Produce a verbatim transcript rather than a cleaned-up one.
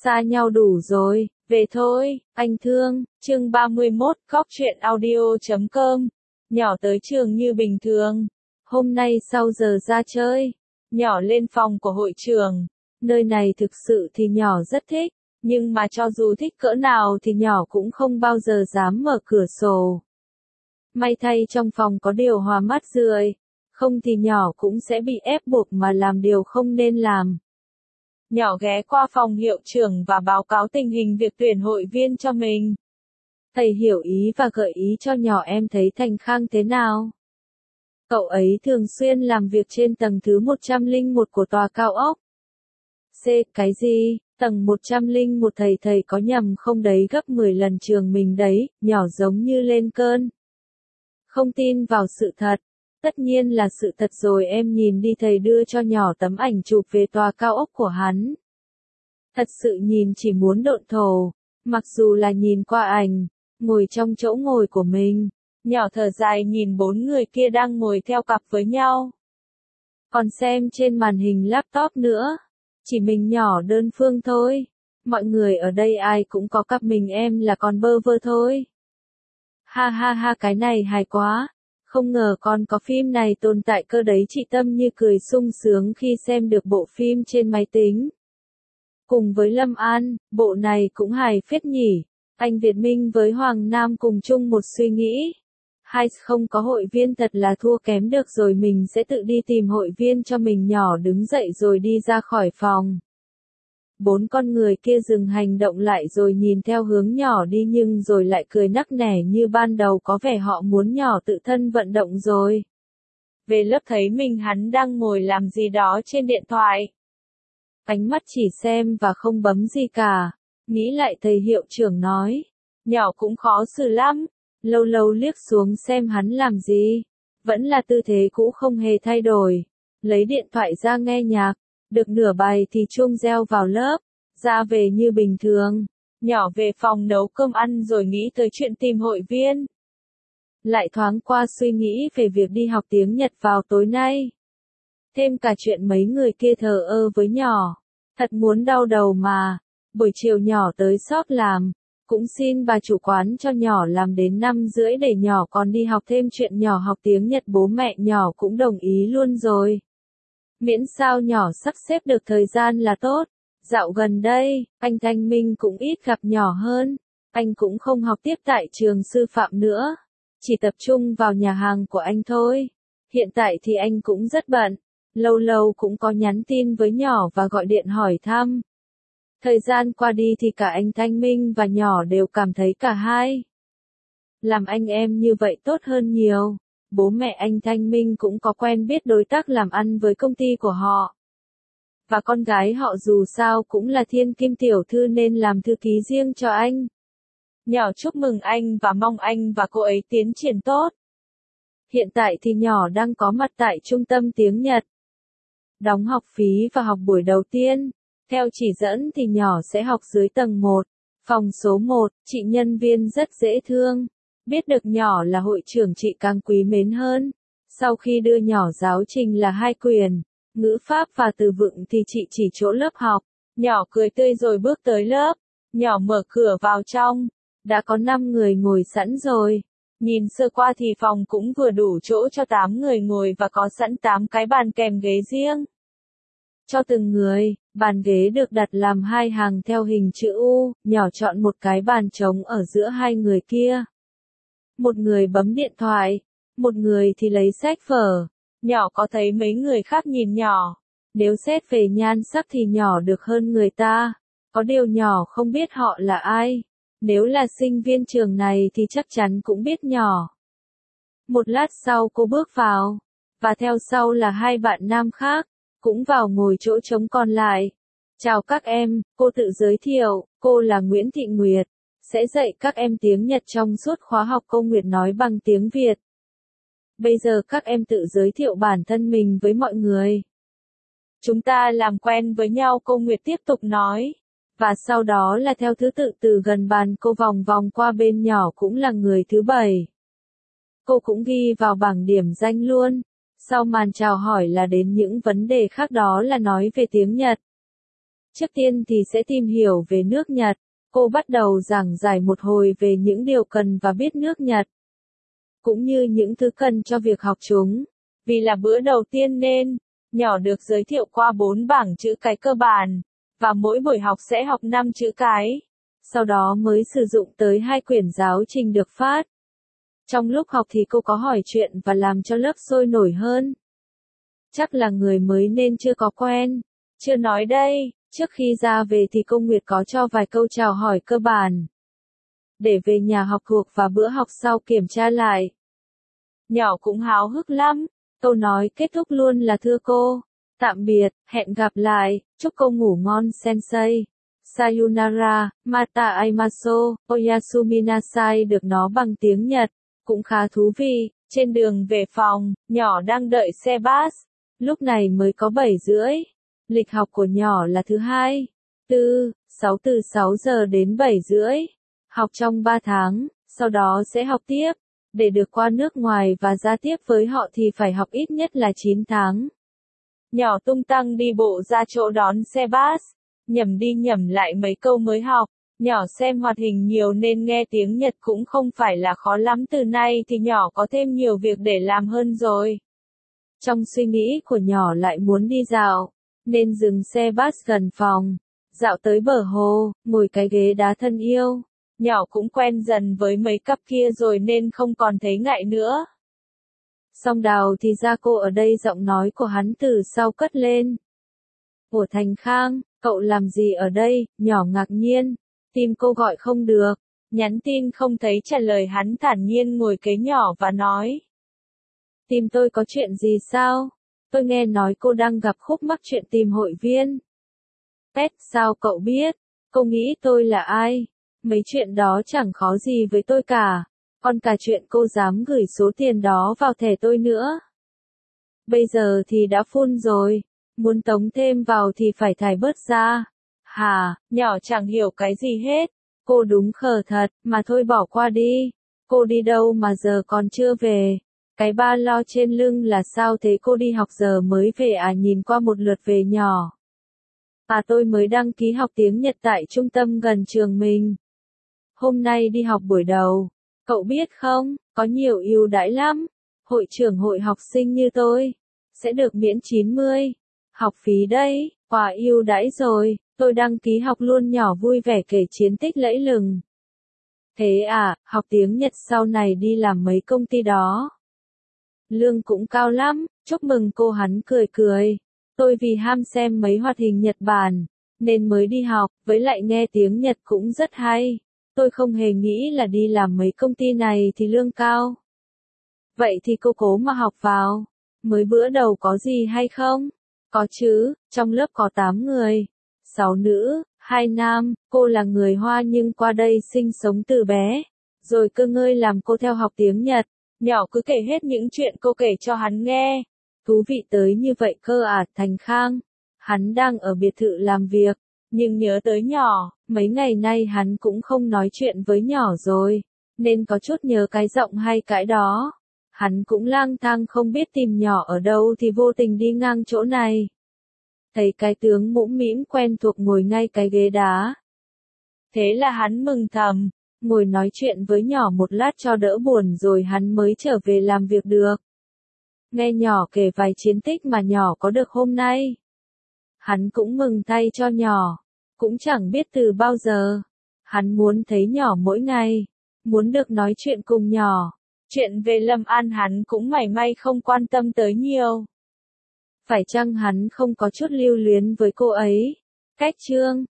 Xa nhau đủ rồi, về thôi, anh thương. Chương ba mươi mốt, Cóc truyện audio chấm com. Nhỏ tới trường như bình thường. Hôm nay sau giờ ra chơi, nhỏ lên phòng của hội trường. Nơi này thực sự thì nhỏ rất thích, nhưng mà cho dù thích cỡ nào thì nhỏ cũng không bao giờ dám mở cửa sổ. May thay trong phòng có điều hòa mát rượi, không thì nhỏ cũng sẽ bị ép buộc mà làm điều không nên làm. Nhỏ ghé qua phòng hiệu trưởng và báo cáo tình hình việc tuyển hội viên cho mình. Thầy hiểu ý và gợi ý cho nhỏ em thấy Thành Khang thế nào. Cậu ấy thường xuyên làm việc trên tầng thứ một trăm lẻ một của tòa cao ốc. C. Cái gì? Tầng một trăm lẻ một thầy thầy có nhầm không đấy, gấp mười lần trường mình đấy, nhỏ giống như lên cơn. Không tin vào sự thật. Tất nhiên là sự thật rồi, em nhìn đi, thầy đưa cho nhỏ tấm ảnh chụp về tòa cao ốc của hắn. Thật sự nhìn chỉ muốn độn thổ, mặc dù là nhìn qua ảnh, ngồi trong chỗ ngồi của mình, nhỏ thở dài nhìn bốn người kia đang ngồi theo cặp với nhau. Còn xem trên màn hình laptop nữa, chỉ mình nhỏ đơn phương thôi, mọi người ở đây ai cũng có cặp, mình em là con bơ vơ thôi. Ha ha ha, cái này hài quá. Không ngờ còn có phim này tồn tại cơ đấy, chị Tâm như cười sung sướng khi xem được bộ phim trên máy tính. Cùng với Lâm An, bộ này cũng hài phết nhỉ. Anh Việt Minh với Hoàng Nam cùng chung một suy nghĩ. Hai không có hội viên thật là thua kém được rồi, mình sẽ tự đi tìm hội viên cho mình. Nhỏ đứng dậy rồi đi ra khỏi phòng. Bốn con người kia dừng hành động lại rồi nhìn theo hướng nhỏ đi, nhưng rồi lại cười nắc nẻ như ban đầu, có vẻ họ muốn nhỏ tự thân vận động rồi. Về lớp thấy mình hắn đang ngồi làm gì đó trên điện thoại. Ánh mắt chỉ xem và không bấm gì cả. Nghĩ lại thầy hiệu trưởng nói. Nhỏ cũng khó xử lắm. Lâu lâu liếc xuống xem hắn làm gì. Vẫn là tư thế cũ không hề thay đổi. Lấy điện thoại ra nghe nhạc. Được nửa bài thì chuông reo vào lớp, ra về như bình thường. Nhỏ về phòng nấu cơm ăn rồi nghĩ tới chuyện tìm hội viên. Lại thoáng qua suy nghĩ về việc đi học tiếng Nhật vào tối nay. Thêm cả chuyện mấy người kia thờ ơ với nhỏ. Thật muốn đau đầu mà. Buổi chiều nhỏ tới shop làm. Cũng xin bà chủ quán cho nhỏ làm đến năm rưỡi để nhỏ còn đi học thêm. Chuyện nhỏ học tiếng Nhật bố mẹ nhỏ cũng đồng ý luôn rồi. Miễn sao nhỏ sắp xếp được thời gian là tốt. Dạo gần đây, anh Thanh Minh cũng ít gặp nhỏ hơn. Anh cũng không học tiếp tại trường sư phạm nữa. Chỉ tập trung vào nhà hàng của anh thôi. Hiện tại thì anh cũng rất bận. Lâu lâu cũng có nhắn tin với nhỏ và gọi điện hỏi thăm. Thời gian qua đi thì cả anh Thanh Minh và nhỏ đều cảm thấy cả hai làm anh em như vậy tốt hơn nhiều. Bố mẹ anh Thanh Minh cũng có quen biết đối tác làm ăn với công ty của họ. Và con gái họ dù sao cũng là thiên kim tiểu thư nên làm thư ký riêng cho anh. Nhỏ chúc mừng anh và mong anh và cô ấy tiến triển tốt. Hiện tại thì nhỏ đang có mặt tại trung tâm tiếng Nhật. Đóng học phí và học buổi đầu tiên. Theo chỉ dẫn thì nhỏ sẽ học dưới tầng một, phòng số một, chị nhân viên rất dễ thương. Biết được nhỏ là hội trưởng chị càng quý mến hơn. Sau khi đưa nhỏ giáo trình là hai quyền, ngữ pháp và từ vựng thì chị chỉ chỗ lớp học. Nhỏ cười tươi rồi bước tới lớp. Nhỏ mở cửa vào trong. Đã có năm người ngồi sẵn rồi. Nhìn sơ qua thì phòng cũng vừa đủ chỗ cho tám người ngồi và có sẵn tám cái bàn kèm ghế riêng. Cho từng người, bàn ghế được đặt làm hai hàng theo hình chữ U. Nhỏ chọn một cái bàn trống ở giữa hai người kia. Một người bấm điện thoại, một người thì lấy sách vở. Nhỏ có thấy mấy người khác nhìn nhỏ. Nếu xét về nhan sắc thì nhỏ được hơn người ta. Có điều nhỏ không biết họ là ai. Nếu là sinh viên trường này thì chắc chắn cũng biết nhỏ. Một lát sau cô bước vào. Và theo sau là hai bạn nam khác. Cũng vào ngồi chỗ trống còn lại. Chào các em, cô tự giới thiệu, cô là Nguyễn Thị Nguyệt. Sẽ dạy các em tiếng Nhật trong suốt khóa học. Cô Nguyệt nói bằng tiếng Việt. Bây giờ các em tự giới thiệu bản thân mình với mọi người. Chúng ta làm quen với nhau, cô Nguyệt tiếp tục nói. Và sau đó là theo thứ tự từ gần bàn cô vòng vòng qua bên nhỏ cũng là người thứ bảy. Cô cũng ghi vào bảng điểm danh luôn. Sau màn chào hỏi là đến những vấn đề khác, đó là nói về tiếng Nhật. Trước tiên thì sẽ tìm hiểu về nước Nhật. Cô bắt đầu giảng giải một hồi về những điều cần và biết nước Nhật, cũng như những thứ cần cho việc học chúng. Vì là bữa đầu tiên nên, nhỏ được giới thiệu qua bốn bảng chữ cái cơ bản, và mỗi buổi học sẽ học năm chữ cái. Sau đó mới sử dụng tới hai quyển giáo trình được phát. Trong lúc học thì cô có hỏi chuyện và làm cho lớp sôi nổi hơn. Chắc là người mới nên chưa có quen. Chưa nói đây, trước khi ra về thì cô Nguyệt có cho vài câu chào hỏi cơ bản, để về nhà học thuộc và bữa học sau kiểm tra lại. Nhỏ cũng háo hức lắm, câu nói kết thúc luôn là thưa cô, tạm biệt, hẹn gặp lại, chúc cô ngủ ngon sensei. Sayonara, mata aimasu, oyasumi nasai được nó bằng tiếng Nhật, cũng khá thú vị. Trên đường về phòng, nhỏ đang đợi xe bus, lúc này mới có bảy rưỡi. Lịch học của nhỏ là thứ hai, tư, sáu từ sáu giờ đến bảy rưỡi. Học trong ba tháng, sau đó sẽ học tiếp. Để được qua nước ngoài và giao tiếp với họ thì phải học ít nhất là chín tháng. Nhỏ tung tăng đi bộ ra chỗ đón xe bus, nhẩm đi nhẩm lại mấy câu mới học. Nhỏ xem hoạt hình nhiều nên nghe tiếng Nhật cũng không phải là khó lắm, từ nay thì nhỏ có thêm nhiều việc để làm hơn rồi. Trong suy nghĩ của nhỏ lại muốn đi dạo, nên dừng xe bus gần phòng, dạo tới bờ hồ, ngồi cái ghế đá thân yêu. Nhỏ cũng quen dần với mấy cặp kia rồi nên không còn thấy ngại nữa. Song Đào thì ra cô ở đây, giọng nói của hắn từ sau cất lên. Ủa Thành Khang, cậu làm gì ở đây? Nhỏ ngạc nhiên. Tim cô gọi không được. Nhắn tin không thấy trả lời, hắn thản nhiên ngồi kế nhỏ và nói. Tìm tôi có chuyện gì sao? Tôi nghe nói cô đang gặp khúc mắc chuyện tìm hội viên. Pet, sao cậu biết? Cô nghĩ tôi là ai? Mấy chuyện đó chẳng khó gì với tôi cả. Còn cả chuyện cô dám gửi số tiền đó vào thẻ tôi nữa. Bây giờ thì đã full rồi. Muốn tống thêm vào thì phải thải bớt ra. Hà, nhỏ chẳng hiểu cái gì hết. Cô đúng khờ thật, mà thôi bỏ qua đi. Cô đi đâu mà giờ còn chưa về? Cái ba lo trên lưng là sao thế? Cô đi học giờ mới về à? Nhìn qua một lượt về nhỏ. À, tôi mới đăng ký học tiếng Nhật tại trung tâm gần trường mình. Hôm nay đi học buổi đầu. Cậu biết không, có nhiều ưu đãi lắm. Hội trưởng hội học sinh như tôi sẽ được miễn chín mươi học phí đấy. Quả ưu đãi rồi, tôi đăng ký học luôn. Nhỏ vui vẻ kể chiến tích lẫy lừng. Thế à, học tiếng Nhật sau này đi làm mấy công ty đó. Lương cũng cao lắm, chúc mừng cô. Hắn cười cười. Tôi vì ham xem mấy hoạt hình Nhật Bản, nên mới đi học, với lại nghe tiếng Nhật cũng rất hay. Tôi không hề nghĩ là đi làm mấy công ty này thì lương cao. Vậy thì cô cố mà học vào. Mới bữa đầu có gì hay không? Có chứ, trong lớp có tám người. sáu nữ, hai nam, cô là người Hoa nhưng qua đây sinh sống từ bé. Rồi cơ ngơi làm cô theo học tiếng Nhật. Nhỏ cứ kể hết những chuyện cô kể cho hắn nghe. Thú vị tới như vậy cơ à? Thành Khang. Hắn đang ở biệt thự làm việc, nhưng nhớ tới nhỏ, mấy ngày nay hắn cũng không nói chuyện với nhỏ rồi, nên có chút nhớ cái giọng hay cái đó. Hắn cũng lang thang không biết tìm nhỏ ở đâu thì vô tình đi ngang chỗ này. Thấy cái tướng mũm mĩm quen thuộc ngồi ngay cái ghế đá. Thế là hắn mừng thầm, ngồi nói chuyện với nhỏ một lát cho đỡ buồn rồi hắn mới trở về làm việc được. Nghe nhỏ kể vài chiến tích mà nhỏ có được hôm nay. Hắn cũng mừng thay cho nhỏ, cũng chẳng biết từ bao giờ. Hắn muốn thấy nhỏ mỗi ngày, muốn được nói chuyện cùng nhỏ. Chuyện về Lâm An hắn cũng mảy may không quan tâm tới nhiều. Phải chăng hắn không có chút lưu luyến với cô ấy? Cách chương